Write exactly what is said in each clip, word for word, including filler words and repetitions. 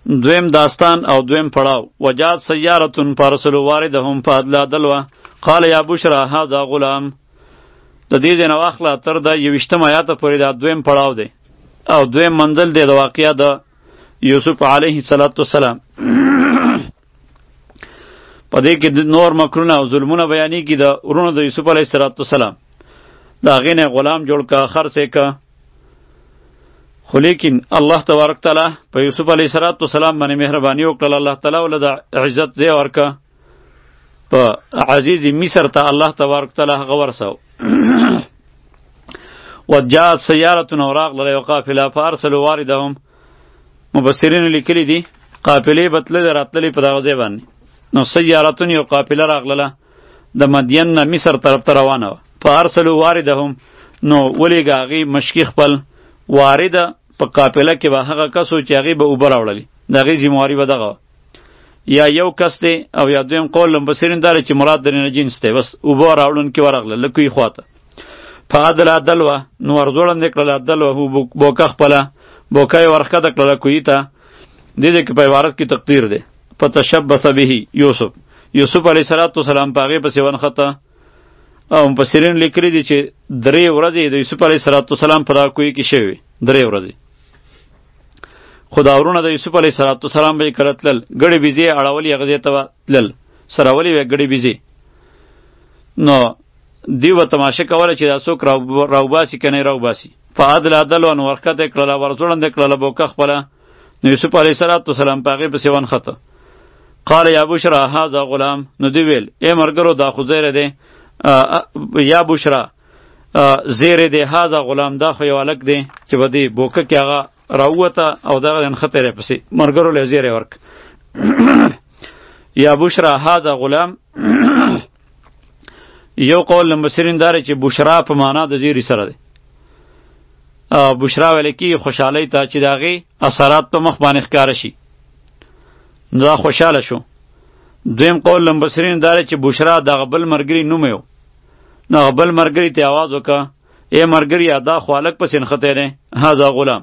دویم داستان او دویم پړاو. وجات سیارتون پارسلو واردهم فادلا دلوا قال یا بشرا هذا غلام. د دې د نواخله تر د یوشتم آیات پورې دا دویم پړاو دی او دویم منزل دی د واقعیا د یوسف علیه السلام. په دې کې د نور مکرونه او ظلمونه بیانېږي د ورونو د یوسف علیه السلام. د هغې نه غلام جوړ که خرڅ یې که، خو لیکن الله تبارک تعالی په یوسف علیه السلام باندې مهرباني وکړله. الله تعالی ول د عزت ځای ورکه، په عزیز مصر ته الله تبارک تعالی هغه ورسو. وجاءت سیارة وراغله یو قافله فارسلوا واردهم. مبصرین لیکلی دي قافلې بتللې راتللې په دغه ځای باندې. نو سیارتون یو قافله راغله د مدین نه مصر طرف ته روانه وه. فارسلوا واردهم نو ولیږه هغې مشکي خپل وارده په قافله کې به هغه کس و چې هغې به اوبه راوړلې، د هغې ذمهواري به دغه یا یو کس دی او یا دویم قول مبصرین دا چې مراد درنه جنس دی، بس اوبه راوړونکي ورغله له کوهي خواته. فادله دلوه نو ورځوړندې کړله دلوه بوکه خپله بوکه یې ورښکته کړله کوهي ته. دې ځای کې په عبارت کې تقدیر دی فتشبث به یوسف یوسف علیه السلام په هغې پسې ونښته. او مفسرین لیکلي دي چې درې ورځې د یوسف علیه السلام په دغه کوهي کې شوې وې، درې ورځې. خو دا ورونه د یوسف علیه السلام به یې کله تلل، ګړې بیزې یې اړولې هغه ځای ته به تلل، سره ولې وې ګړې بیزې. نو دوی به تماشه کوله چې دا څوک راوباسي که نه یې راوباسي. فعدل عدل و نو ورښکته یې کړله ورځوړنده یې کړله بوکه خپله. نو یوسف علیه السلام په هغې پسې ونښته. قال یا بشرا هذا غلام. نو دوی ویل ای مرګرو دا خو زیری دی، یا بشرا زیری دی، هذا غلام دا خو یو هلک دی چې به دې بوکه کې هغه راووته او دغه نښتی دی پسې. مرګرو له زیری ورک. یا بشرا هذا غلام. یو قول مفسرین دا چې بشرا په معنا د زیری سره دی. بشرا ویل کېږي خوشحالۍ ته چې د هغې اثرات په مخ باندې ښکاره شي، نو دا خوشحاله شو. دویم قول مفسرین دا چې بشرا دغه بل ملګري نوم یو، نو هغه بل ملګري ته آواز وکړه ای ملګريه دا خو هلک پسې نښتی دی، هذا غلام.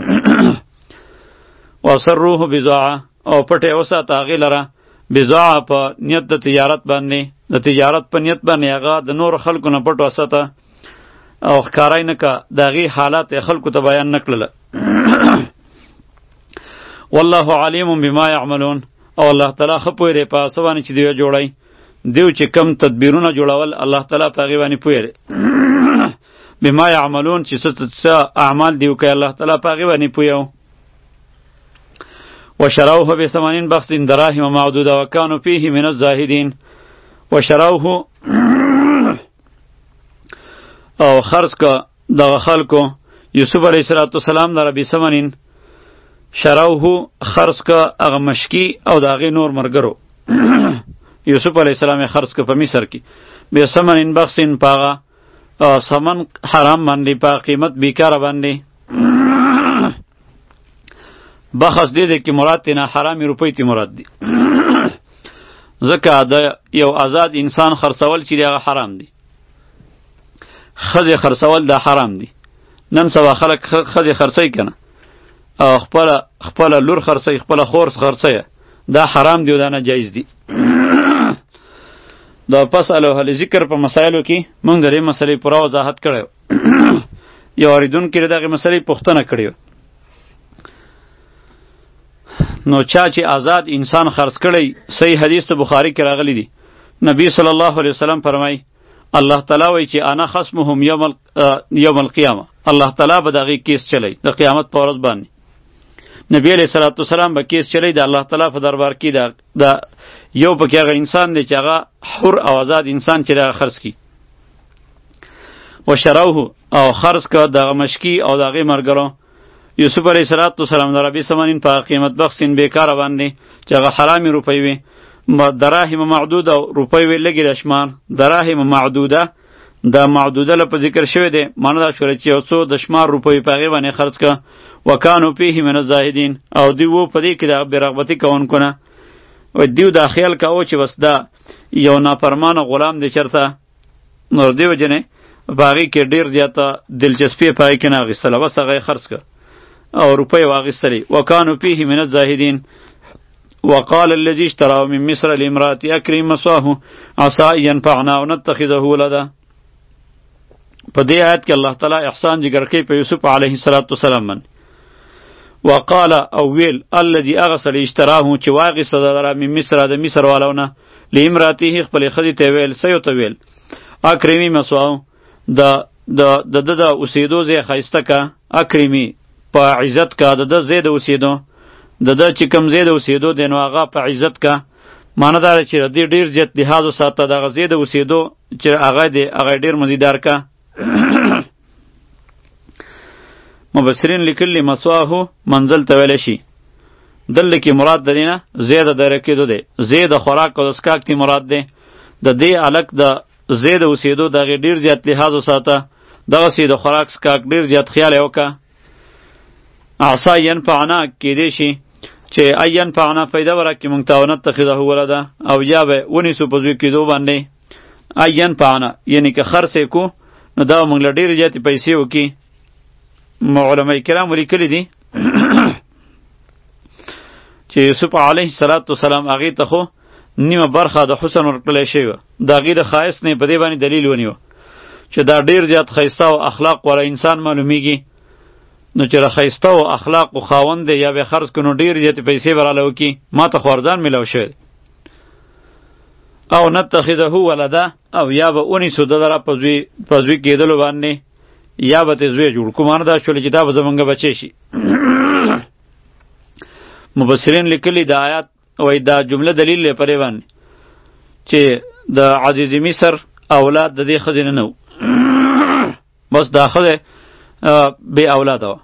وسروه بضاعه او پټ یې وساته هغې لره بضاعه په نیت د تجارت باندې، د تجارت په نیت باندې هغه د نورو خلکو نه پټ وساته او ښکاره یې نه که، د هغې حالات یې خلکو ته بیان نه کړله. والله علیم بما یعملون. او الله تعالی ښه پوه دی په څه باندې چې دوی جوړی. دیو چې کم تدبیرونه جوړول الله تعالی په هغې باندې پوه دی. بما یعملون چې څه اعمال دیو کوي الله تعالی په هغې باندې پوه. وشروه بثمانین بخس دراهم معدوده وکانوا فیه من الزاهدین. وشروه او خرڅ که دغه خلکو یوسف علیه السلام لره بثمانین شروه خرڅ که هغه مشکي او د هغې نور ملګرو. یوسف علیه السلام یې خرڅ که په مصر کې بثمن بخس په هغه ثمن حرام باندې، په قیمت بیکاره باندې. بخس دې دی کې مراد دی نه حرامې روپۍ تی مراد دی. ځکه د یو آزاد انسان خرڅول چې دی هغه حرام دی، ښځې خرڅول دا حرام دی. نن سبا خلک ښځې خرڅوي که نه، او خپله خپله لور خرڅوي، خپله خور خرڅوي، دا حرام دی او دا ناجایز دی. د فصل او اهل ذکر په مسایلو کې موږ د دې مسلې پوره وضاحت کړی. یو اورېدونکي د دغې مسلې پوښتنه کړې وه. نو چا چې آزاد انسان خرڅ کړی، صحیح حدیث ته بخاري کې راغلی دی، نبی صلی الله علیه وسلم فرمایي الله تعالی وایي چې انا خصمهم یوم یوم القیامه. الله تعالی به د هغې کیس چلی د قیامت په ورځ باندې. نبی علیه صلات وسلام به کیس چلی د الله تعالی په دربار کې. د یو پکې هغه انسان دی چې هغه حر او آزاد انسان چې هغه خرڅ کړي. وشروه او خرڅ که دغه مشکي او د هغې ملګرو یوسف علیه السلام د ربي ثمانین په قیمت بخسین بیکاره باندې چې هغه حرامې روپۍ وې. دراهم معدوده روپۍ وې لږې د شمار. دراهم معدوده دا معدوده له په ذکر شوی دی، معنی دا شوله چې یو څو د شمار روپۍ په هغې باندې خرڅ که. وکانو فیه من الزاهدین. او دوی و په دې کې د بېرغبتي کوونکو نه. دیو دا خیال کاوه چې بس دا یو نافرمانه غلام دی چېرته، نو د دې وجې نه په هغې کې ډېر زیاته دلچسپي یې په هغې کې نه اخیستله، بس هغه یې خرڅ که. او روپۍ واغستلی وکانو فیه من الزاهدین وقال الذي اشتراه من مصر لامرأة اکرم مثواه عسى ان ينفعنا او نتخذه ولدا. په دې آیت کې الله تعالی احسان ذکر کوي په یوسف علیه السلام باندې. وقال او ویل الذي اغسل اشتراه چې واغست دره من مصر د مصر والونه لامرأته خپل خدي ته ویل سيو ته ویل اکرمی مثواه د د د د اوسېدو ځای ښایسته کا اکرمی په عزت کا د د ځای د اوسېدو د د چې کوم ځای د اوسېدو دی نو هغه په عزت کا معنی دا چې د ډېر زیات لحاظ وساته دغه ځای د اوسېدو چې هغه دی هغه ډېر مزیدار کا. مبصرین لیکلی مثواه منزل ته ویلی شي دلته کې مراد د دې نه ځای د دره کېدو دی ځای د خوراک او د څښاک تی مراد دی د دې هلک د ځای د اوسېدو د هغې ډېر زیات لحاظ وساته دغسې د خوراک څښاک ډېر زیات خیال یې وکړه. عصا ینفعنا کېدی شي چې ای ینفعنا فایده ورکړي موږ ته او نتخذه ولده او یا به ونیسو په زوی کېدو باندې ای ینفعنا یعنې که خرڅ یې کو نو دا موږ له ډېرې زیاتې پیسې وکړي. علماء کرام لیکلي دي چې یوسف علیه السلام هغې ته خو نیمه برخه د حسن ورکړلی شوی وه د هغې د ښایست نه یې په دې باندې دلیل ونیوه چې دا ډېر زیات ښایسته او اخلاق والا انسان معلومیږي نو چې د ښایسته او اخلاقو خاوند دی یا به خرڅ کړو نو ډېرې زیاتې پیسې به راله وکړي ما ته خو ارزان میلاو شوی او نتخذه ولده او یا به ونیسو د لره په زوی په زوی کېدلو باندې یا به ترې زوی جوړ کړو معنی دا شولې چې دا به زمونږ بچی شي. مبصرین لیکلي د آیات وایي دا جمله دلیل دی پرې باندې چې د عزیز مصر اولاد د دې ښځې نه نه و بس دا ښځه بې اولاده وه.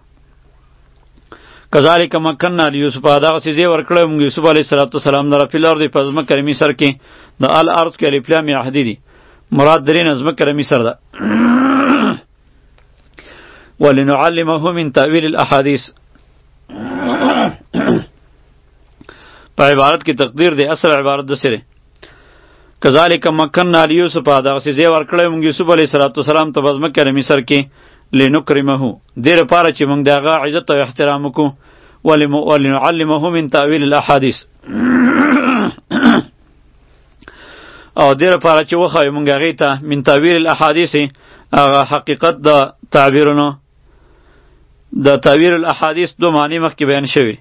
کذالک مکننا لیوسف دغسې ځای ورکړی موږ یوسف علیه السلام لره فی الارض په ځمکه د مصر کې د الارض کې الف لام عهدي دي مراد درې نه ځمکه د مصر ده. ولنعلمه من تأویل الاحادیث په عبارت کې تقدیر دی اصل عبارت داسې دی کذالک مکننا لیوسف دغسې ځای ورکړی موږ یوسف علیه السلام ته په ځمکه د مصر کې لنکرمه دې لپاره چې موږ د هغه عزت او احترام وکړو ولنعلمه من تأویل الاحادیث او دې لپاره چې وښایو موږ هغې ته من تأویل الاحادیث هغه حقیقت د تعبیرونو د تعبیر الاحادیث دو معنی مخکې بیان شوي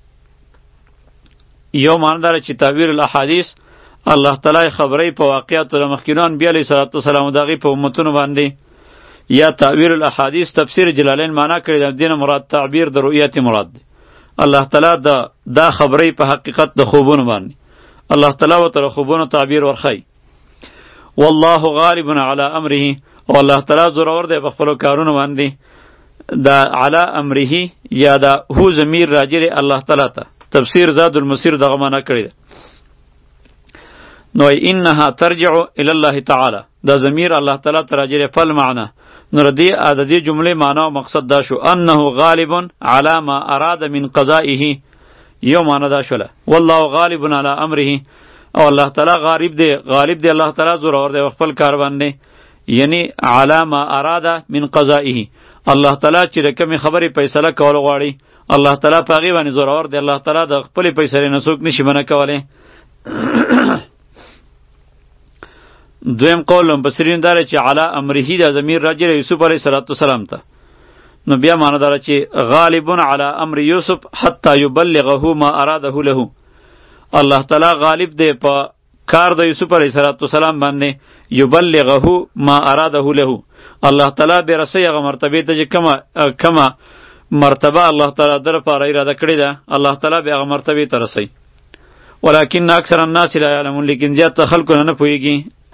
یو معنی داره چې تعبیر الاحادیث الله تعالی خبرې په واقعاتو د مخکینو انبیا علیه السلام د هغې په امتونو باندې یا تعبیر الاحادیث تفسیر جلالین معنا کړی د دین مراد تعبیر د رؤیت مراد دی الله تعالی د دا خبرې په حقیقت د خوبونو باندې الله تعالی ورته خوبونو تعبیر ورخی والله غالب علی امره او الله تعالی زورور دی په خپلو کارونو باندې دا علی امره یا دا هو ضمیر راجع دی الله تعالی ته تفسیر زاد المسیر دغه معنا کړی دی نو انها ترجع الی الله تعالی دا ضمیر الله تعالی ته راجع دی فل معنا نو ردی عددی جمله معنا او مقصد دا شو انه غالب علی ما اراد من قضائه یو معنا دا شوله والله غالب علی امره او الله تعالی غالب دی غالب دی الله تعالی زور اور دی خپل کار باندې یعنی علی ما اراد من قضائه الله تعالی چې کوم خبرې فیصله کول غواړي الله تعالی په هغه باندې زور اور دی الله تعالی د خپل فیصله نه څوک نشي منع کوله. دویم قول مفسرین داره چې علی امره د ضمیر راجع یوسف علیه السلام ته نو بیا معنی داره چې غالب علی امر یوسف حتی یبلغه ما اراده له الله تعالی غالب دی په کار د یوسف علیه السلام باندې یبلغه ما اراده له الله تعالی به رسي هغه مرتبه ته چې کما کما مرتبه الله تعالی در پر اراده کړی ده الله تعالی به هغه مرتبه ته رسي ولکن اکثر الناس لا يعلمون لیکن زیات خلکو نه پوهیږي.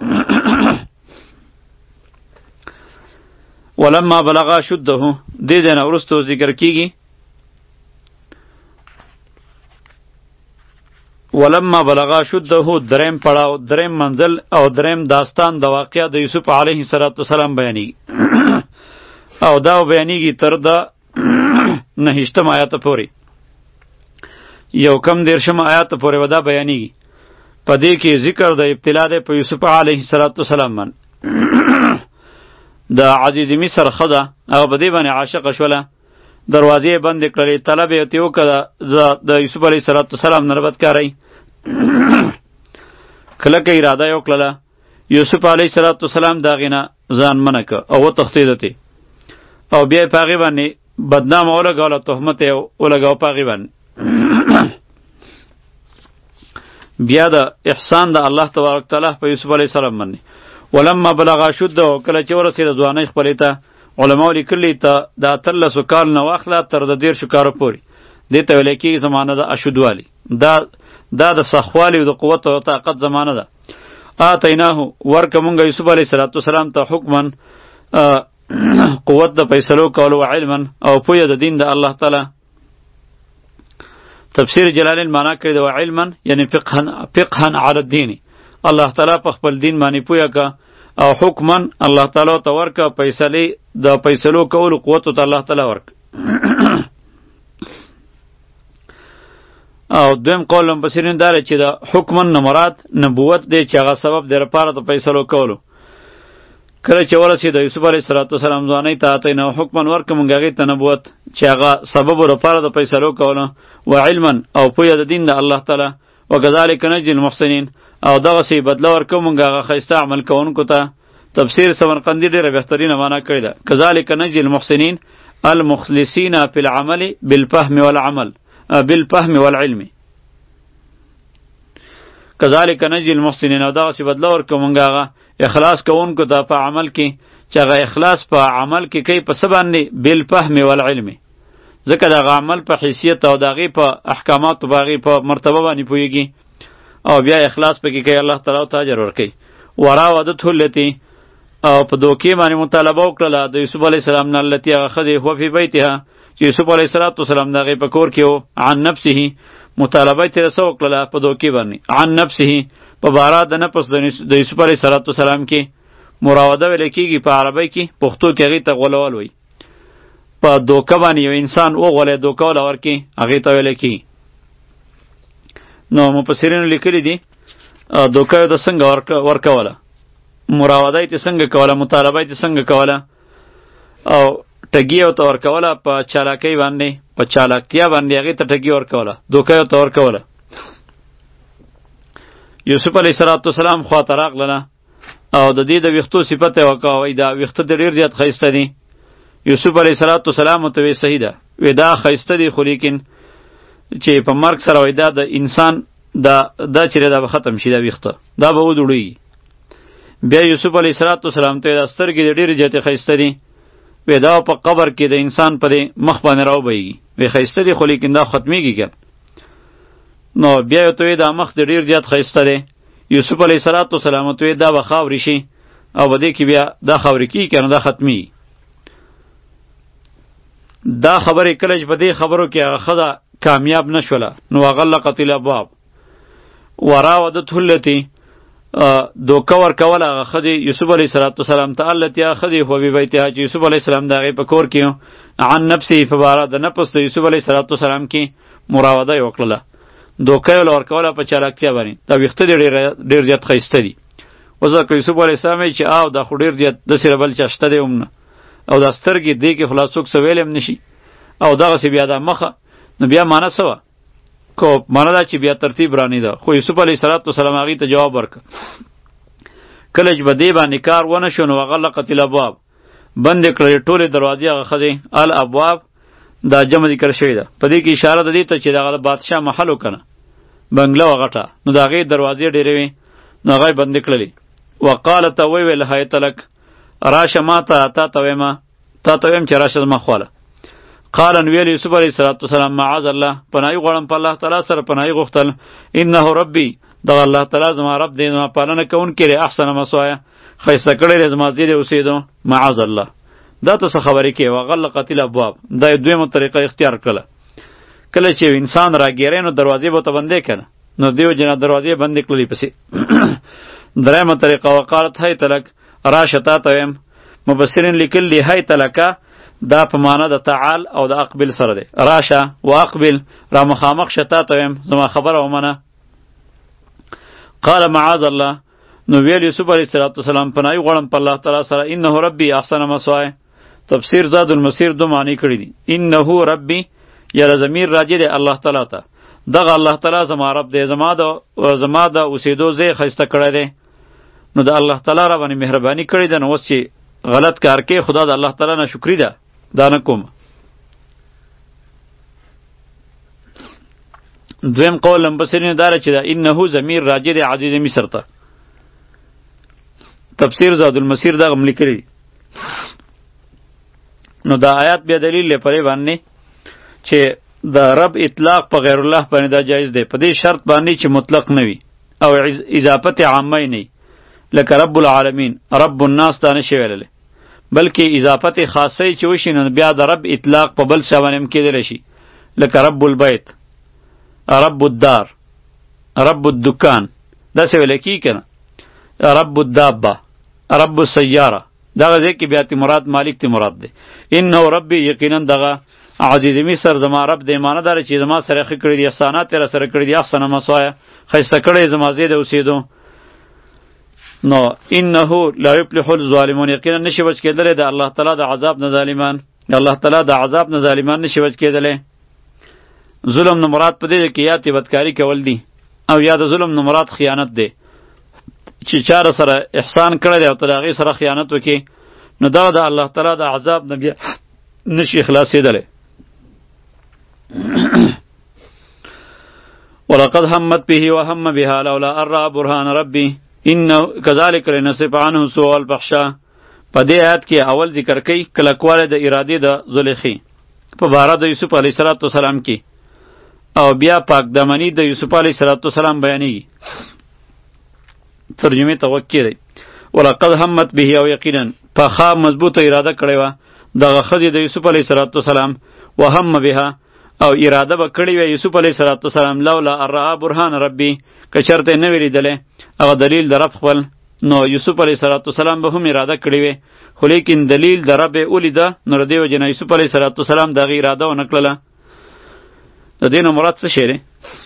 ولما بلغا شده دې ځای نه وروستو ذکر کیږي ولما بلغا شده دریم پړاو دریم منزل او دریم داستان د واقعه د یوسف علیه السلام بیانیږي او دا بیانیږي تر د نهشتم آیات پورې یو کم دیرشم آیات پورې ودا بیانیږي په دې کې ذکر د ابتلا د په یوسف علیه السلام باندې د عزیز مصر خدا او په دې باندې عاشق شوله دروازې بندې کړلې. طلب یې ورته وکړه د یوسف علیه السلام نه بدکارئ. کلکه اراده یې وکړله. یوسف علیه السلام د هغې نه ځان منع کړ او وتښتېد ته او بیا یې په هغې باندې بدنامه ولګوله، تهمت یې ولګاوه په هغې باندې. بیا د احسان د الله تبارک تعالی په یوسف علیه السلام باندې ولما بلغ اشده، کله چې ورسېده ځوانۍ خپلې ته، علماو لیکلي ته د اتلسو کال نه واخله تر د دېرشو کالو پورې، دې ته ویلی کېږي زمانه د اشدوالي. دا دا د سخوالي او د قوت او طاقت زمانه ده. آتیناه ورکه مونږ یوسف علیه السلام ته حکما قوت د فیصلو کولو و علما او پویه د دین د الله تعالی. تفسیر جلالین معنا کړی د و علما یعنی فقها فقها علی الدین، الله تعالی په خپل دین باندې پویه که، او حکما الله تعالی ته ورکه فیصلې د فیصلو کولو قوت ته الله تعالی ورک. او دویم قول مفسرین داره چې د حکما نه مراد نبوت دی چې هغه سبب دی لپاره د فیصلو کولو. کله چې ورسېد یوسف علیه السلام ځوانۍ ته، آتیناه حکما ورکه مونږ هغې ته نبوت چې هغه سبب لپاره د فیصلو کولو، و علما او پویه د دین د الله تعالی. وکذلک نجزی المحسنین، او دغسې بدله ورکوو مونږ هغه ښایسته عمل کوونکو ته. تفسیر سمرقندي ډېره بهترینه معنا کړې ده. کذلک نجزی المحسنین المخلصین فی العمل بالفهم والعمل بالفهم والعلم. کذالک نجزی المحسنین، او دغسې بدله ورکوو مونږ هغه اخلاص کوونکو ته په عمل کې چې هغه اخلاص په عمل کې کوي په څه باندې؟ بالفهم والعلم، ځکه د هغه عمل په حیثیت او د هغې په احکاماتو په هغې په مرتبه باندې پوهېږي او بیا اخلاص پکې کوي، الله تعالی ته اجر ورکوي. وراودته التي، او په دوکې باندې مطالبه وکړله د یوسف علیه السلام نه، التي هغه ښځې هو فی بیتها چې یوسف علیه السلام د هغې په کور کې و، عن نفسه مطالبه یې ترې څه وکړله په دوکې باندې، عن نفسه په باره د نفس د یوسف علیه السلام کې. مراوده ویلی کېږي په عربۍ کې، پښتو کې هغې ته غولول وایي. په دوکه باندې یو انسان وغولی، دوکه وله ورکړي، هغې ته ویلی کېږي. نو مفسرینو لیکلي دي دوکه یې ته څنګه ورکوله، مراوده یې ته څنګه کوله، مطالبه یې ته څنګه کوله، او ټګي یې ورته ورکوله په چالاکۍ باندې، په چالاکتیا باندې هغې ته ټګي ورکوله، دوکه یې ورته ورکوله. یوسف علیه السلام خواته راغلله او د دې د ویښتو صفت یې وکړه، وایي دا ویښته دې ډېر زیات ښایسته دي. یوسف علیه السلام ورته وی صحیح ده، وی دا ښایسته دي، خو لیکن چې په مرګ سره وایي دا د انسان دا دا چې دا به ختم شي، دا ویښته دا به ودوړېږي. بیا یوسف علیه السلام ته دا سترګې دې ډېرې زیاتې ښایسته دي، وی دا په قبر کې د انسان په دې مخ باندې راوبهیږي، وی ښایسته دي خو لیکن دا ختمېږي که. نو بیا یې ورته وی دا مخ دې ډېر زیات ښایسته دی. یوسف علیه السلام ورته وی دا به خاورې شي او په دې کې بیا دا خاورې کېږي که نه دا ختمېږي. دا خبرې کله چې په دې خبرو کې هغه ښځه کامیاب نه شوله، نو وغلقت الابواب وراودته التي، دوکه ورکوله هغه ښځې یوسف علیه السلام ته، التي هغه ښځې هو فی بیتها چې یوسف علیه السلام د هغې په کور کې عن نفسه په باره د نفس د یوسف علیه السلام کې مراوده یې وکړله، دوکه یې ورکوله په چالاکتیا باندې. دا ویښته دې ډېر زیات ښایسته دي. اوس ځکه یوسف علیه السلام یې چې آو دا خو ډېر زیات داسې بل چا شته دی هم نه، او دا سترګې دې کې خو لا څوک څه ویلی هم نه شي، او دغسې بیا دا مخه، نو بیا معنا څه وه؟ کو معنا دا چې بیا ترتیب رانې ده. خو یوسف علیه السلام هغې ته جواب ورکړه. کله چې به دې باندې کار ونه شو، نو وغلقت الابواب، بندې کړلې ټولې دروازې هغه ښځې. الابواب دا جمع ذکر شوې ده، په دې کې اشاره ده دې ته چې دغه د بادشاه محل و که نه، بنګله وه غټه، نو د هغې دروازې ډېرې وې، نو هغه یې بندې کړلې. وقالت وی ویل هیت لک، راشه ما ته، تا ته ویم تا ته ویم چې راشه زما خواله. قال ویل یوسف علیه السلام معاذ الله، پناهي غواړم په الله تعالی سره پناهي غوښتل، انه ربي، دغه الله تعالی زما رب دی، زما پالنه کوونکی دی، احسن مثوایه، ښایسته کړی دی زما ځای د اوسېدو، معاذ الله. دا ته څه خبرې کوې؟ وغلقت الابواب، دا یې دویمه طریقه اختیار کړله. کله چې انسان راګیری نو دروازې به ورته بندې که نه، نو دیو جنا دروازې بندې کړلې پسې. درېیمه طریقه وقالت هیت لک، راشه تا ته ویم. مفسرین لیکل دي هیت لکه دا په معنا د تعال او د اقبل سره دی، راشه و اقبل، را مخامخ شه تا ته ویم زما خبره ومنه. قال معاذ الله، نو ویل یوسف علیه السلام پناهي غواړم په الله تعالی سره، انه ربي احسن مثوای، تفسیر زاد المسیر دو معنی کړی دي. انه ربی یره ضمیر راجع دی الله تعالی ته. دغه الله تعالی زما رب دی، زما د زما د اوسېدو ځای ښایسته کړی دی. نو د الله تعالی را باندې مهرباني کړې ده، نو اوس چې غلط کار کې خدا د الله تعالی نه شکرې ده دا نه کوم. دویم قول لمبسرین داره چې دا انه ضمیر راجع دی عزیز مصر ته. تفسیر زاد المسیر دا غم لیکلی. نو دا آیات بیا دلیل لپاره باندې چې دا رب اطلاق په غیر الله باندې دا جایز دی، په دې شرط باندې چې مطلق نه وي او اضافت عامه نه وي، لکه رب العالمین رب الناس دا نشي ویللی، بلکې اضافت خاصه چې وشي نو بیا د رب اطلاق په بل څه باندې هم کېدلی شي، لکه رب البیت، رب الدار، رب الدکان، داسې ویلی کېږي که نه، رب الدابه، رب السیاره، دغه ځای کې بیا تی مراد مالک تی مراد دی. انه ربی یقینا دغه عزیز مصر زما رب دی، معنی داره چې زما سره ښه کړي دي، احسانات یې را سره کړي دي، احسن مسوایه ښایسته کړی زما ځای د اوسېدو. نو انه لا یفلح الظالمون، یقینا نشي بچ کېدلی د الله تعالی د عذاب نه ظالمان، الله تعالی د عذاب نه ظالمان نشي بچ کېدلی. ظلم نه مراد په دې کې یا تی بدکاری کول دي او یا د ظلم نه مراد خیانت دی، چې چاره سره احسان کړی دی او ته د هغې سره خیانت وکړي نو دا د الله تعالی د عذاب نه بیا نشي خلاصېدلی. ولقد همت به وهم بها لولا ان رأى برهان ربي انه كذلك لنصرف عنه سوء الفحشاء. په دې آیات کې اول ذکر کوي کلکوالی د ارادې د زلیخې په باره د یوسف علیه السلام کې، او بیا پاک دامنی د یوسف علیه السلام بیانېږي. ترجمه ته وکړئ دی. ولقد همت به او یقینا پخا مضبوطه اراده کړې وه دغه ښځې د یوسف علیه السلام، وهم بها او اراده به کړې وه یوسف علیه السلام لولا ان رأى برهان ربي، که چېرته یې نه وي لیدلی هغه دلیل د رب خپل، نو یوسف علیه السلام به هم اراده کړې وې، خو لیکن دلیل د رب یې ولیده نو د دې وجې نه یوسف علیه السلام د هغې اراده ونه کړله. د دې نه مراد څه شی دی؟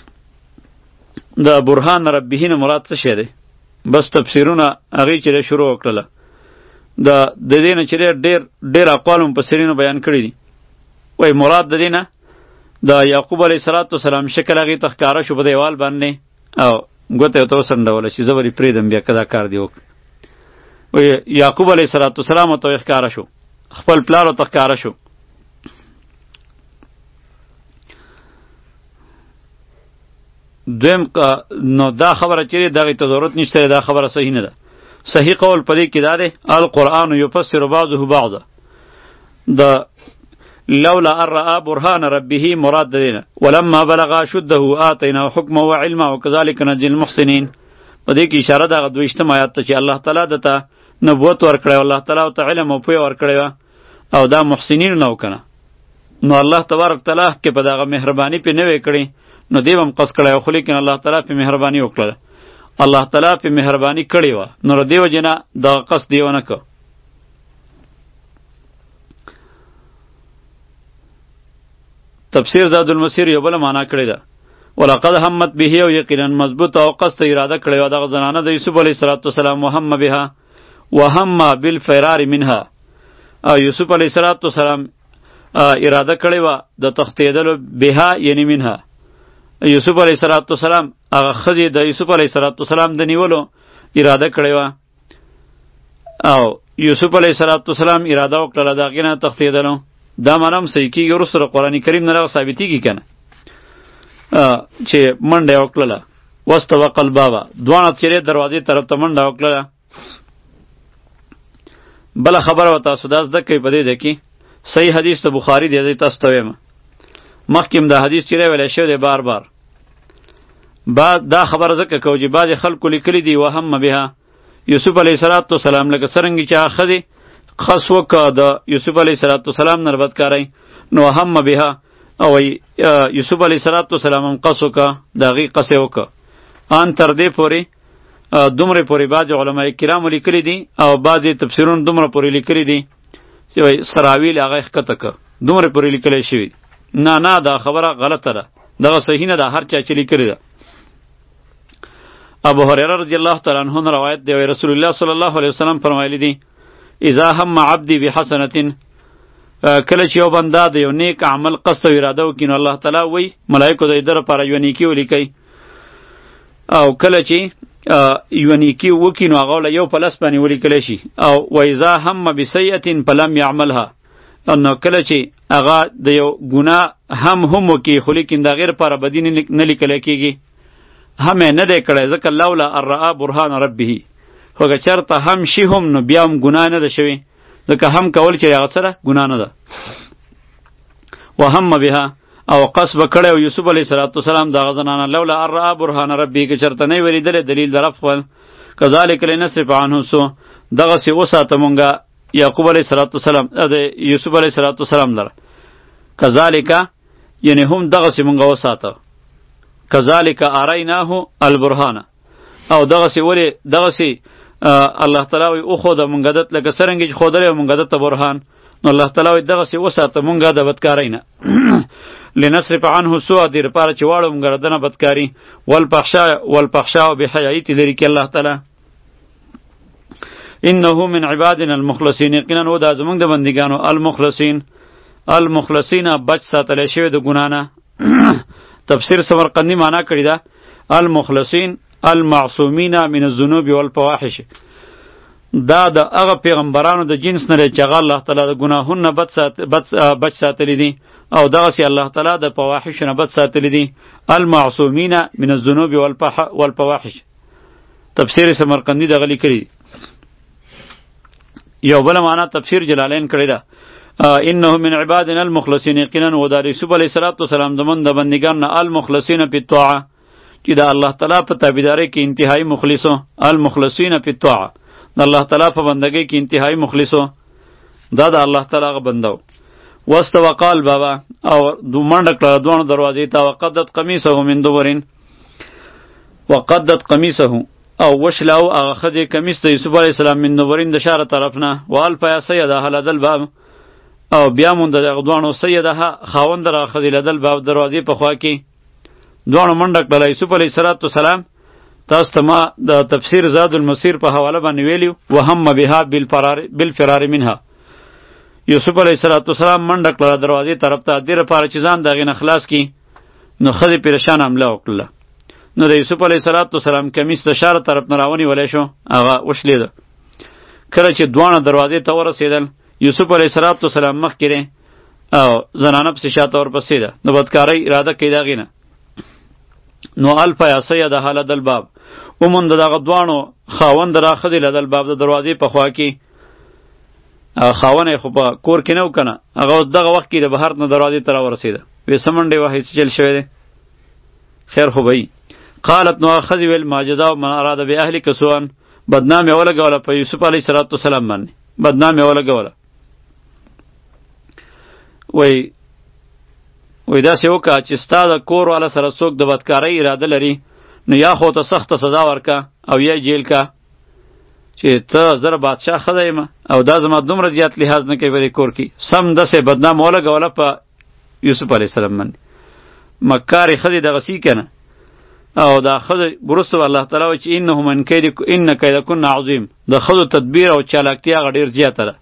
د برهان ربه نه مراد څه شی دی؟ بس تفسیرونه هغې چې شروع وکړله د د دې نه چې ډېر ډېر اقوال مفسرینو بیان کړي دي. وایي مراد د دې نه د یعقوب علیه السلام شکل هغې ته ښکاره شو په دیوال باندې او ګوته یې ورته وڅنډوله چې زه به دې پرېږدم بیا که دا کار دې وکړه. وایي یعقوب علیه السلام ورته ښکاره شو، خپل پلار ورته ښکاره شو. دویم نو دا خبره چې دغې ته ضرورت نشته، دا خبره صحیح نه ده. صحیح قول په دې کې دا دی القرآن یفسر بعضه بعضا، د لولا ان رأى برهان ربه مراد دی نه ولما بلغ اشده آتیناه حکما وعلما وکذلک نجزی المحسنین. په دې کې اشاره ده هغه دویشتم آیات ته چې الله تعالی دته نبوت ورکړی او الله تعالی ته علم او پوهه ورکړی وه او دا محسنین نه و که نه، نو الله تبارک تعالی کې په دغه مهرباني پې نه وی کړې نو دی به هم قصد کړی و، خو لیکن الله تعالی پې مهرباني وکړله، الله تعالی پې مهرباني کړې وه نو د دې وجې نه دغه قصد یې ونه که. تفسیر زاد المسیر یو بله معنا کړې ده ولقد همت به او یقینا مضبوط او قصد اراده کړې وه دغه زنانه د یوسف علیه السلام وهم بها وهم بالفرار منها، او یوسف علیه السلام اراده کړې وه د تښتېدلو بها یعنی منها. یوسف علیه السلام هغه ښځې د یوسف علیه السلام د نیولو اراده کړې وه او یوسف علیه السلام اراده وکړله د هغې نه تښتېدلو. دا معنا هم صحیح کېږي، وروسته د قرآن کریم نه دغه ثابتېږي که نه چې منډه یې وکړله واستبق الباب، دواړه چیرې دروازې طرف ته منډه وکړله. بله خبره به تاسو دا زده کوئ په دې ځای کې صحیح حدیث د بخاري دی، زه تاسو ته وایم مخکې هم دا حدیث چې ویلی شوی دی بار بار بعد دا خبره ځکه کوو چې بعضې خلکو لیکلي دي وهم بها یوسف علیه السلام لکه څرنګه چې هغه ښځې خاص وکړه د یوسف علیه السلام نه بدکاری نو هم بها او یوسف علیه السلام هم قص وکړه د هغې قص یې وکړه ان تر دې پورې دومره پورې بعضې علما کرامو لیکلي دي او بعضې تفسیرونه دومره پورې لیکلي دي چې وایي سراویل هغه یې ښکته کړه دومره پورې لیکلی شوي. نه نه دا خبره غلطه ده، دغه صحیح نه ده، هر چا چې لیکلې ده. ابو هریره رضی الله تعالی عنه روایت دی رسول الله صلی الله علیه وسلم فرمایلی دي اذا هم عبدی بحسنه کله چې یو بنده د یو نیک عمل قصد او اراده وکړي نو الله تعالی وایي ملایکو د ده لپاره یوه نیکي ولیکئ. او کله چې یوه نیکي وکړي نو هغه له یو په لس باندې ولیکلی شي. او واذا هم بسیئة فلم یعملها، نو کله چې هغه د یو ګناه هم هم وکړي خو لیکن د هغې لپاره بدي نه لیکلی کېږي، هم یې نه دی کړی ځکه لولا ان رأى برهان ربه، خو که چېرته هم شي هم نو بیا هم ګناه نه ده شوې، ځکه هم کول چې هغه سره ګناه نه ده. وهم بها، او قصد کړی او یوسف علیه السلام د هغه زنانه لولا ان رأى برهان ربه، که چېرته نه یې ولیدلی دلیل د رب خپل. کذلک لنصرف عنه السوء، دغسې وساته مونږه یعقوب علیه السلام د یوسف علیه السلام لره. کذالک یعنی هم دغسې مونږه وساته. کذالک اریناه البرهان، او دغسې ولې دغسې الله تعالی وی او خو د مونږه دت لکه څرنګه چې ښودلی مونږه دته برهان، نو الله تعالی وی دغسې وساته مونږه د بدکارۍ نه. لنصرف عنه السوء، دې لپاره چې واړو مونږه د نه بدکاري، والفحشاء والفحشاء بحیایي تې لرې کړي الله تعالی. انه من عبادنا المخلصین، یقینا و دا زمونږ د بندګانو المخلصین. المخلصین بچ ساتلی شوی د ګناه نه. تفسیر سمرقندی معنا کړی ده المخلصین المعصومین من الذنوب والفواحش، دا د هغه پیغمبرانو د جنس نه دی چې هغه الله تعالی د ګناهونو نه بچ ساتلی دي، او دغسې الله تعالی د فواحشو نه بچ ساتلی دي. المعصومین من الذنوب والفواحش، تفسیر سمرقندی دغه لیکلی. یو بل معنا تفسیر جلالین کړی ده انه من عبادنا المخلصین، یقینا و دا یوسف علیه السلام زمون د بندگان نه المخلصین فی الطاعه، چې د الله تعالی په تابعدارۍ کې انتهایی مخلصو. المخلصین فی الطاعه، د الله تعالی په بندګۍ کې انتهایی مخلصو، دا د الله تعالی هغه بنده و. واستوى قال بابا، او دو منډه کړه دوه دروازې ته. وقدت قمیصه من دبرین، وقدت قمیصه، او وشلاو هغه ښځې کمیس د یوسف علیه السلام من دبرین د شاره طرف نه. والفیا سیدها لدى الباب، او بیا مونږ د دغه دواړو سیدها خاوند د هغه ښځې لدى الباب دروازې په خوا کې. دواړو منډه کړله. یوسف علیه السلام تاسو ته ما د تفسیر زاد المسیر په حواله باندې ویلیو وهم بها بالفرار منها. یوسف علیه السلام منډه کړله دروازې طرف ته دې لپاره چې ځان د هغې نه خلاص کړي. نو ښځې پریشان حمله وکړله. نو د یوسف علیه السلام کمیس د شاره طرف نه راونیولی شو، هغه وشلېده. کله چې دواړه دروازې ته ورسېدل، یوسف علیه السلام مخکې دی او زنانه پسې شاته ورپسې ده، د بدکارۍ اراده کوي د هغې نه. نو الفیا سیدها لدى الباب، وموند دغه دواړو خاوند را ښځې لدى الباب د دروازې په خوا کې. خاوند یې خو په کور کې نه و که نه، هغه اوس دغه وخت کې د بهر نه دروازې ته راورسېده. وې څه منډې وهئ، څه چل شوی دی؟ خیر خو به وي. قالت نو هغه ښځې ویل ما جزاء من اراد باهلک سوءا، بدنام یې ولګوله په یوسف علیه السلام باندې، بدنام یې ولګوله. وی وی داسې وکړه چې ستا د کور والا سره څوک د بدکارۍ اراده لري، نو یا خو ته سخته سزا ورکه او یا جیل کا، چې ته زه بادشاه ښځه یم او دا زما دومره زیات لحاظ نه کوي په دې کور کې. سم داسې بدنام ولګوله په یوسف علیه السلام باندې. مکارې ښځې دغسې که نه، او دا ښځه وروسته الله تعالی وایي چې انه من کید ان کیدکن عظیم، د ښځو تدبیر او چالاکتیا هغه ډېر زیاته ده.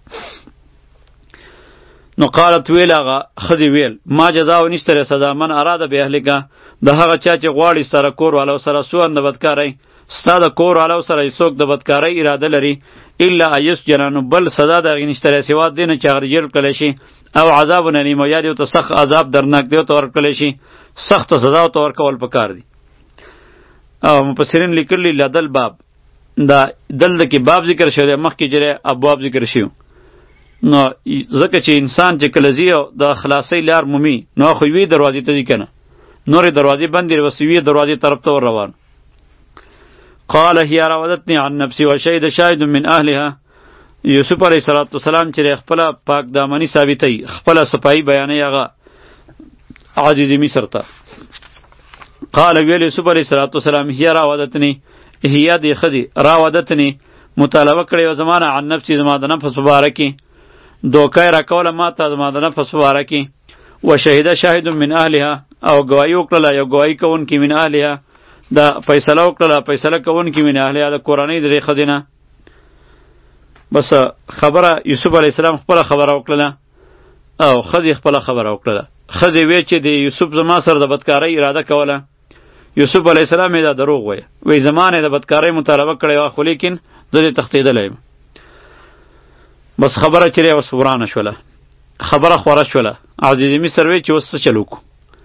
نو قالت ویل هغه ښځې ویل ما جزا و نشته سزا من اراده باهلکه، د هغه چا چې غواړي سره کور والو سره سوء د بدکارۍ، ستا د کور والو سره څوک د بدکارۍ اراده لري، الا ایسجن، نو بل سزا د هغې نشته سوا دې نه چې هغه جیل کړلی شي، او عذاب الیم، یا دې ورته سخت عذاب درناک دې ورته ورکړلی شي، سخته سزا ورته ورکول پکار دي. او مفسرین لیکلي لدل باب، دا دلته کې باب ذکر شوی دی، مخکې جری ابواب ذکر شوي. نو ځکه چې انسان چې کله ځي او د خلاصۍ لار مومي، نو خو یوې دروازې ته ځي که نه، نورې دروازې بندې وي، بس یوې دروازې طرف ته ور روان. قال هي راودتني عن نفسي وشهد شاهد من اهلها، یوسف علیه السلام چې خپله پاک دامني ثابتوي، خپله صفایي بیانوي هغه عزیز مصر ته. قال ویل یوسف علیه السلام هي راودتني، هي دې ښځې راودتني مطالبه کړې وه زما نه عن نفسي، زما د نفس په باره کې دوکه یې راکوله ما ته زما د نفس په باره کې. وشهد شاهد من اهلها، او ګواهي وکړله یو ګواهي کوونکي من اهلها، دا فیصله وکړله فیصله کوونکي من اهلها، د کورنۍ د دې ښځې نه. بس خبره یوسف علیه السلام خپله خبره وکړله. او ښځې خپله خبره وکړله. ښځې وی چې د یوسف زما سره د بدکارۍ اراده کوله. یوسف علیه السلام یې دا دروغ وایه، وی زما نه د بدکارۍ مطالبه کړې وه، خو لیکن زه دې تښتېدلی یم. بس خبره چې دی اوس ورانه شوله، خبره خوره شوله. عزیز مصر وی چې اوس څه چل وکړو.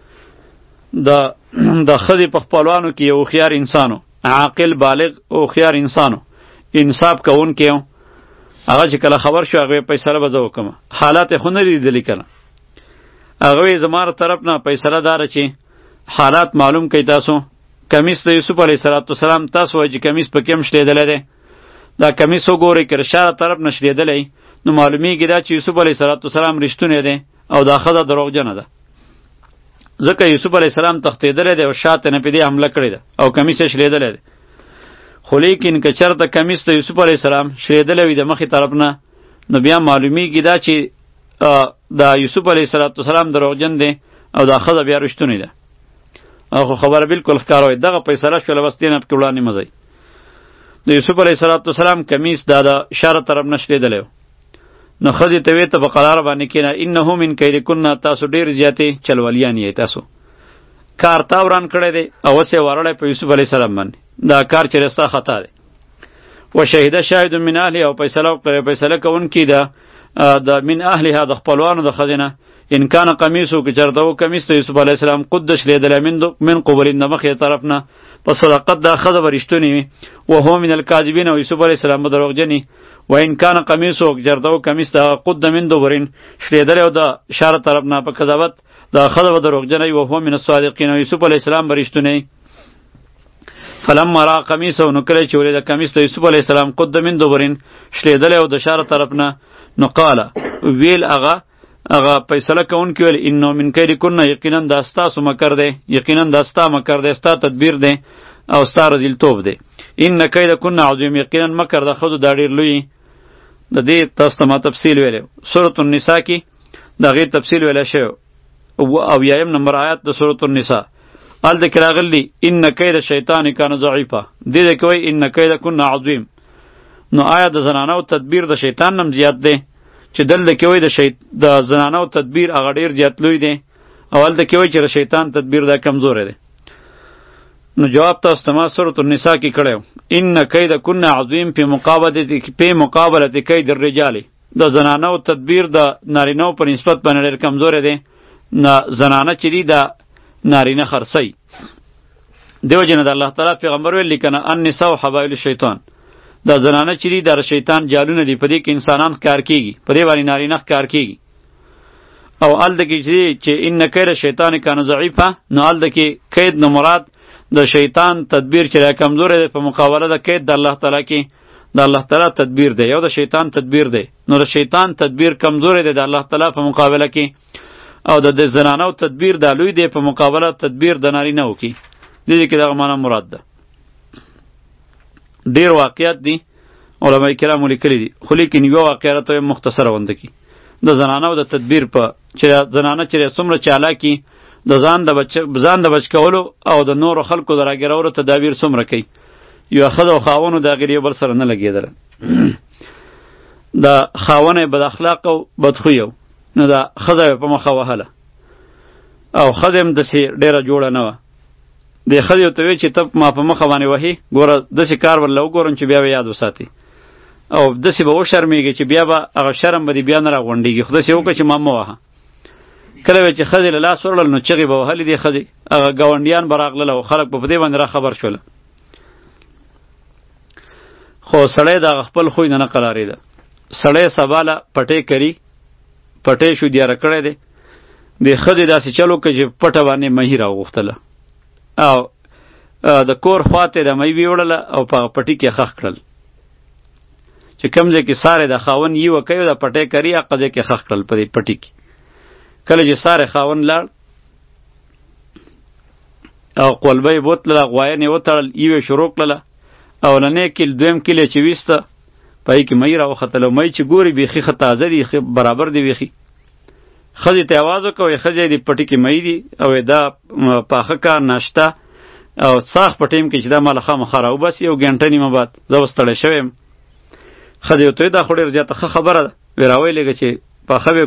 د د ښځې په خپلوانو کې یو هوښیار انسانو، عاقل بالغ هوښیار انسانو، انصاف کوونکی و. هغه چې کله خبر شو هغه فیصله به زه وکړم. حالات یې خو نه دي لیدلي کنه. هغه وی زما طرف نه فیصله داره چې حالات معلوم کړئ تاسو. کمیس د یوسف علیه السلام تاسو وایئ چې کمیس په کې هم شلېدلی دی. دا کمیس وګورئ که د شا طرف نه شلېدلی نو معلومیږي دا چې یوسف علیه السلام رښتونی دی او دا ښځه دروغجنه ده. ځکه یوسف علیه السلام تښتېدلی دی او شاته نه پې دې حمله کړې ده او کمیس یې شلېدلی دی. خو لیکن که چېرته کمیس د یوسف علیه السلام شلېدلی وي د مخې طرف نه نو بیا معلومیږي دا چې دا یوسف علیه السلام دروغجن دی او دا ښځه بیا رښتونې ده. خو خبره بالکل ښکاره وي. دغه فیصله شوله بس دې نه پکې وړاندې مه ځئ. د یوسف علیه السلام کمیس دا د شاره طرف نه شلېدلی و. نو ښځې ته ویې ته په قرار باندې کښېنه، انه من کیدکنه، تاسو ډېر زیاتې چلولیان یې. تاسو کار تا وران کړی دی او اوس یې وارړی په یوسف علیه السلام باندې. دا کار چې ستا خطا دی. و شهیده شاهد من اهله، او فیصله وکړی فیصله کوونکي د د من اهلها د خپلوانو د ښځې نه، ان کان قمیصو که چېرته و کمیس د یوسف علیه السلام قد شلېدلی من قبل د مخې طرف نه په صداقت دا ښځه به رښتونې وي. وهو من الکاذبین، او یوسف علیه السلام به دروغجن وي. و ان کان قمیصو که چېرته و کمیس د قد من دبرین شلېدلی او د شاره طرف نه په کذابت دا ښځه به دروغجنه وي. وهو من الصادقین، او یوسف علیه السلام به رښتونی وي. فلما را قمیصه، نو کله چې ولید کمیس د یوسف علیه السلام قد من دبرین شلېدلی او د شاره طرف نه، نو قاله ویل هغه هغه فیصله کوونکی ویل انه من کیدکنه، یقینا دا ستاسو مکر دی، یقینا دا ستا مکر دی، ستا تدبیر دی او ستا رذیلتوب دی. ان کیدکنه عظیم، یقینا مکر د ښځو دا ډېر لوی. د دې تاسو ته ما تفصیل ویلی سورة النساء کې د هغې تفصیل ویلی شوی او اویایم نمبر آیات د سورة النساء. هلته کې راغلی ان کید شیطان کان ضعیفه، دې ځای کې وایي ان کیدکنه عظیم. نو آیا د زنانو تدبیر د شیطان نم زیات دی چې دلته کې وایي د شیط د زنانو تدبیر هغه ډېر زیات لوی دی او هلته کې وایي چې د شیطان تدبیر دا کمزوری دی؟ نو جواب تاسو ته ما سورة النساء کې کړی ان کیدکنه عظیم په مقابله په مقابله کید الرجال، د زنانو تدبیر د نارینو په نسبت باندې ډېر کمزوری دی. نه زنانه چې دي د نارینه خرڅی. دیو جن د الله تعالی پیغمبر ویل کنه النساء حبایل الشیطان، دا زنانه چې دي د شیطان جالونه دي، په دې کې انسانان ښکار کیږي، په دې باندې نارینه ښکار کیږي. او هلته کې چې ان کید شیطان کان ضعیفه، نو هلته کې کید نه مراد د شیطان تدبیر چې کمزوری دی په مقابله د کید د الله تعالی کې د الله تعالی تدبیر دی، یو د شیطان تدبیر دی. نو د شیطان تدبیر کمزوری دی د الله تعالی په مقابله کې، او د زنانو تدبیر د لوی دی په مقابله تدبیر د نارینه‌و کې. دې کې دغه معنا مراد ده. ډیر واقعیت دي علماء کرام لیکلي دي، خو لیکن یو واقعیت ته مختصره ونده کی د زنانو د تدبیر په چې زنانه چې څومره چالاکی د ځان د بچ ځان د بچ کولو او د نور خلکو د راګرولو تدابیر څومره کوي. یو خدای او خاونو د غیر یو بل سره نه لګیدل. د خاونه بد اخلاق او بدخوی نو دا خدای په مخه وهله او خدای هم د سي ډیره جوړه نه و. د خدای ته وی چې ته ما په مخه باندې وهي، ګوره د سي کار ول وګورم چې بیا یاد وساتي او د سي به و شرمېږي چې بیا به هغه شرم به بیا نه راغونډيږي. خدای سي وکړي چې ما مو وها. کله چې خدای له لاس ورل نو چغي به وهلې دي خدای هغه گاونډیان براغله او خلک په دې باندې را خبر شول. خو سړی دا خپل خو نه قلاري ده. سړی سباله پټې کری پټې شو دی راکړې ده. د خدای داسې چلو کې چې پټه باندې مهی راغختله او د کور خواته د مې ویوړله او په پټی کې خخ کړل چې کمزې کې ساره د خاون یو کوي د پټې کری اقځه کې خخ کړل په دې پټی کې. کله چې ساره خاون لاړ او قلبې بوتله غواینه وتړل یو شروع کړله او لنه کې دویم کله چې وسته پای کې مې راوختله مې چې ګوري بيخي خطازه دي برابر دی بيخي. خځې ته आवाज وکوي، خځې دې پټی کې مې دي او دا پاخه کار ناشته او صاح پټیم کې چې دا مال خامخ راو بس یو غنټه نیمه بعد زه واستړی شوم. خځې ته دا خوري زیاته خبره وراوي لګه چې پاخه وکړو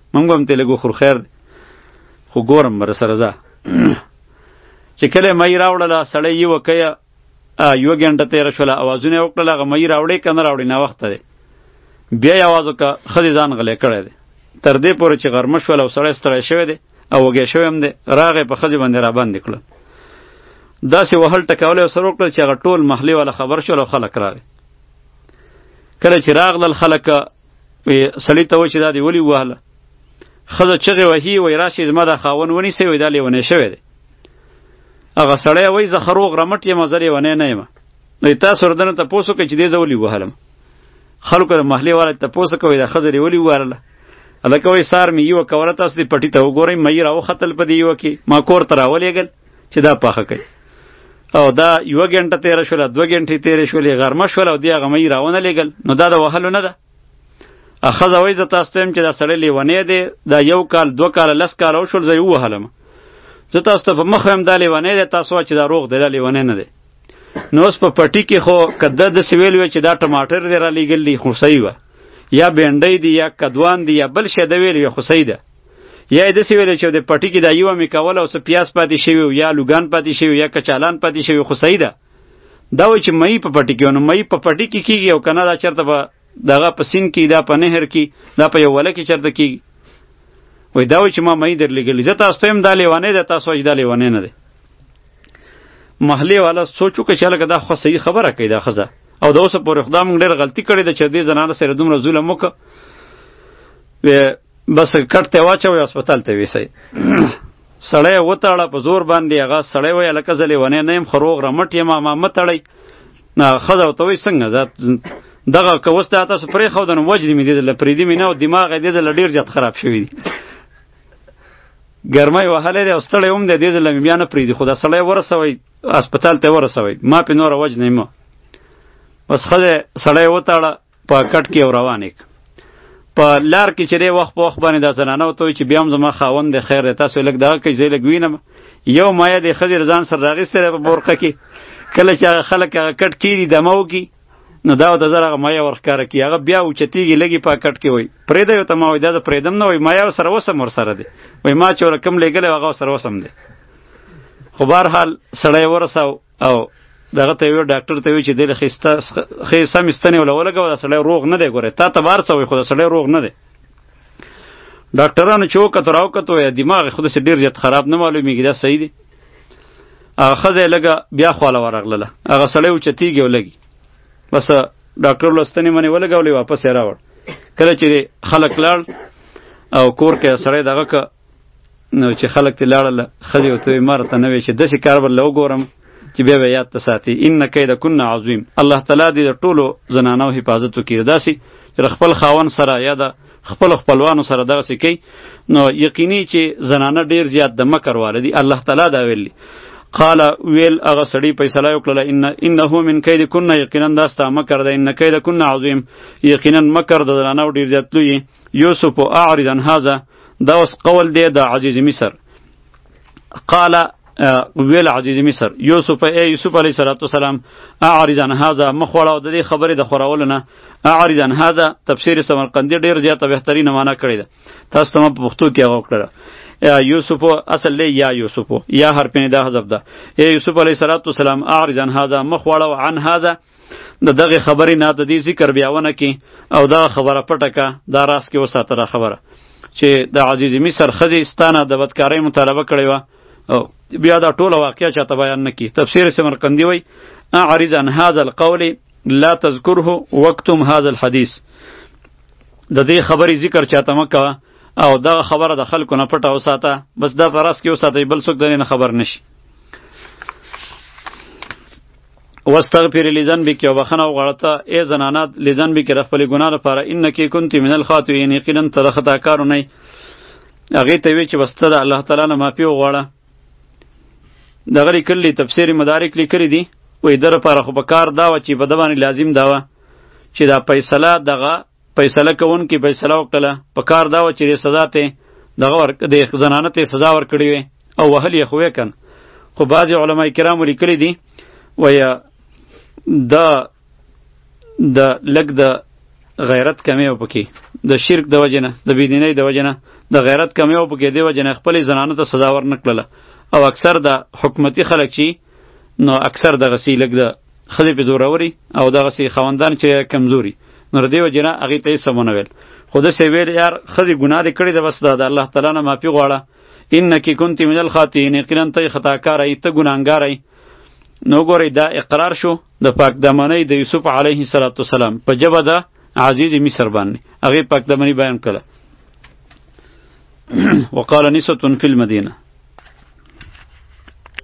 مونږ هم ترې لږ وخورو خیر دی، خو ګورم به رسره ځه. چې کله مۍ راوړله سړی یې وکیه یوه ګنټه تېره شوله، اوازونه یې وکړل هغه مۍ راوړې که نه راوړې ناوخته دی. بیا یې اواز وکړه ښځې ځان غلی کړی دی. تر دې پورې چې غرمه شوله او سړی ستړی شوی دی او وږی شوی هم دی، راغی په ښځې باندې راباندې کړل. داسې وهل ټکول یې سره وکړل چې هغه ټول محلې والا خبر شول او خلک راغی. کله چې راغلل خلک سړي ته وایي چې دا دې ولې ووهله؟ ښځه چغې وهي وایي راشئ زما دا خاوند ونیسئ، وایي دا لیونی شوی دی. هغه سړی وایي زه ښه روغ رمټ یم زه لیونی نه یم. نو تاسو ورته نه تپوس وکړئ چې دې زه ولې ووهلم. خلکو د محلې والا تپوس وکړه وایي دا ښځه دې ولې ووهله؟ هلکه وایي سار مې یوه کوله، تاسو دې پټي ته وګورئ مۍ راوختل په دې یوه کې، ما کور ته راولېږل چې دا پاخه کوي. او دا یوه ګنټه تېره شوله، دوه ګنټې تېرې شولې، غرمه شوله او دې هغه مۍ راونه لېږل. نو دا د وهلو نه ده. ښځه وایي زه تاسو ته یم چې دا سړی لیونی دی، دا یو کال دوه کاله لس کاله وشول زه یې ووهلم. زه تاسو ته په مخ وایم دا لیونی دی، تاسو وایئ چې دا روغ دی، دا لیونی نه دی. نو اوس په پټي کې خو که ده داسې ویل وی چې دا ټماټر دی رالیږل دی خو صحیح وه، یا بینډۍ دی یا کدوان دی یا بل شی ده ویل وی خو صحیح ده. یا یې داسې ویلی چې د پټي کې دا یوه مې کوله او څه پیاز پاتې شوي و یا لوګان پاتې شوي یا کچالان پاتې شوي خو صحیح ده. دا وایي چې مۍ په پټي کې نو مۍ په پټي کې کېږي او که نه دا چېرته به دغه په سیند کې دا په نهر کې دا په یو وله کې چېرته کېږي. وایي دا وایي چې ما مۍ در لېږلي. زه تاسو ته یم دا لیونی دی، تاسو وایي دا لیونی نه دی. محلې والا سوچ وکړه چې هلکه دا خو صحیح خبره کوي دا ښځه، او د اوسه پورې خدا موږ ډېره غلطي کړې ده چې دې زنانه سره دومره ظلم وکړه. بس کټ ته واچوئ هسپتال ته ویسئ. سړی یې وتاړه په زور باندې. هغه سړی وایي هلکه زه لیونی نه یم خو روغ رمټ یم، ما مه تړئ. نه ښځه ورته وایي څنګه دا دغه که اوس دا تاسو پرېښوده نو وجدي مې دې ځله پرېږدي مې نه او دماغ یې دې ځله ډېر زیات خراب شوي دي. ګرمۍ وهلی دی او ستړی هم دی، دې ځله مې بیا نه پرېږدي. خو دا سړی ورسوئ هسپتال ته ورسوئ، ما پې نوره وجنئ مه. بس ښځه سړی وتاړه په کټ کې او روان یې په لار کې چې دی وخت په وخت باندې دا زنانه ورته وایي چې بیا هم زما خاوند دی خیر دی، تاسو یې لږ دغه کوئ زه یې لږ وینم. یو مایه د ښځې ځان سره راغیستی دی په بورقه کې. کله چې هغه خلک هغه کټ کېږي دمه وکړي نو دا ورته زر هغه مایه ورښکاره کړي، هغه بیا اوچتېږي لږې په کټ کې وایي پرېږدی ورته. ما وایي دا زه پرېږدم نه، وایي مایه ورسره وسم ورسره دی، وایي ما چې ور کوم لېږلی هغه ورسره وسم دی. خو بهرحال سړی ورسو او دغه ته یو ډاکټر ته وی چې دې خسته خې سم استنې ولا ولګو دا سړی روغ نه دی. ګوره تا ته بار څه وي خو دا سړی روغ نه دی. ډاکټرانو چې وکتو راوکتو دماغ خو داسې ډېر زیات خراب نه معلومیږي دا صحیح دی. هغه ښځه یې لږه بیا خواله ورغلله، هغه سړی اوچتېږي او لګي. بس ډاکټر له ستنې منې ولګولې واپس یې راوړ. کله چې خلک لاړ او کور کې سړی دغه که نو چې خلک ترې لاړله ښځې ورته وایي ما راته نه وی چې داسې کار به له وګورم چې بیا به یاد ته ساتي ان کیدکن عظیم. الله تعالی دې د ټولو زنانو حفاظت وکړي داسې چې د خپل خاوند سره یا د خپل خپلوانو سره دغسې کوي نو یقیني چې زنانه ډېر زیات د مکر واله دي. الله تعالی دا ویلي قال ویل هغه سړي فیصله وکړله ان انه من کیدکن یقینا دا ستا مکر ده، ان کیدکن عظیم یقینا مکر د زنانو ډېر زیات لوی. یوسف اعرض عن هذا دا اوس قول دی د عزیز مصر. قال ویل عزیز مصر یوسف ای یوسف علیه الصلاۃ والسلام اعرض عن هذا مخوړه د دې خبرې د خورولو نه. اعرض عن هذا تفسیر سمرقندی ډیر زیاته بهترینه معنا کړی ده، تاسو ته په پښتو کې هغه کړه. یوسف اصل له یا یوسف یا حرف ندا حذف ده. ای یوسف علیه الصلاۃ والسلام اعرض عن هذا مخوړه عن هذا د دغه خبرې نه د دې ذکر بیاونه کې او دا خبره پټه کا دا راس کې وساتره خبره چې د عزیز مصر خزي ستانه د بدکارۍ مطالبه کړې و او بیا دا ټوله واقعیا چاته بیان نه کی. تفسیر سمرقندی وای اعرض عن هذا القول لا تذكره وقتم هذا الحديث. د دې خبرې ذکر چاته مکه او دا خبره د خلکو نه پټه وساته، بس دا پراس کې وساته بل څوک دنه خبر نشي. واستغفر لذنبك وبخنا وغلطه ای زنانات لذنبك خپل ګناه لپاره انک كنت من الخاطئين یقینا ته خطا کارو نه. هغه ته وی چې واستد الله تعالی نه معافي وغواړه. دغه لیکلي تفسیر مدارک لیکلي دي وې در لپاره خو په کار دا و چې په دبانې لازم دا و چې دا فیصله دغه فیصله کوون کې فیصله وکړه په کار دا و چې سزا ته دغه ورک د زنانه ته سزا ورکړي وي او وهل یې خو کن. خو بعض علما کرام لیکلي دي ویا دا د لګ د غیرت کمی او پکې د شرک د وجنه د بيدینۍ د وجنه د غیرت کمی او پکې دی وجه نه خپلې زنانه ته سزا ورنکړله. او اکثر د حکومتي خلک چې نو اکثر دغسې لږ د ښځې پې زوروري او دغسې خاوندان چې کمزوري، نو د دې وجې نه هغې ته هېڅ څه ونه ویل. خو داسې ویل یار ښځې ګناه دې کړې ده، بس دا د الله تعالی نه معافي غواړه. انکی کنتی من الخاطئین، یقینا ته خطاکاره یې، ته ګناهګاره یې. نو ګورئ دا اقرار شو د پاکدامنۍ د یوسف علیه السلام په ژبه د عزیز مصر باندې، هغې پاکدامني بیان کړه. وقال نسوة فی المدینه